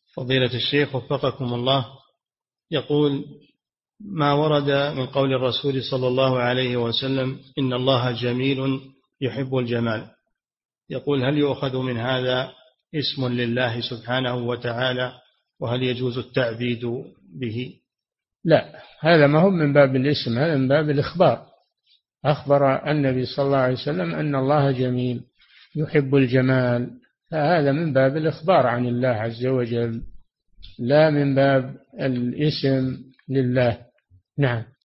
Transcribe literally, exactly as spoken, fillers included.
فضيلة الشيخ وفقكم الله، يقول: ما ورد من قول الرسول صلى الله عليه وسلم إن الله جميل يحب الجمال، يقول: هل يؤخذ من هذا اسم لله سبحانه وتعالى، وهل يجوز التعبيد به؟ لا، هذا ما هو من باب الاسم، هذا من باب الإخبار. أخبر النبي صلى الله عليه وسلم أن الله جميل يحب الجمال، فهذا من باب الإخبار عن الله عز وجل، لا من باب الاسم لله. نعم.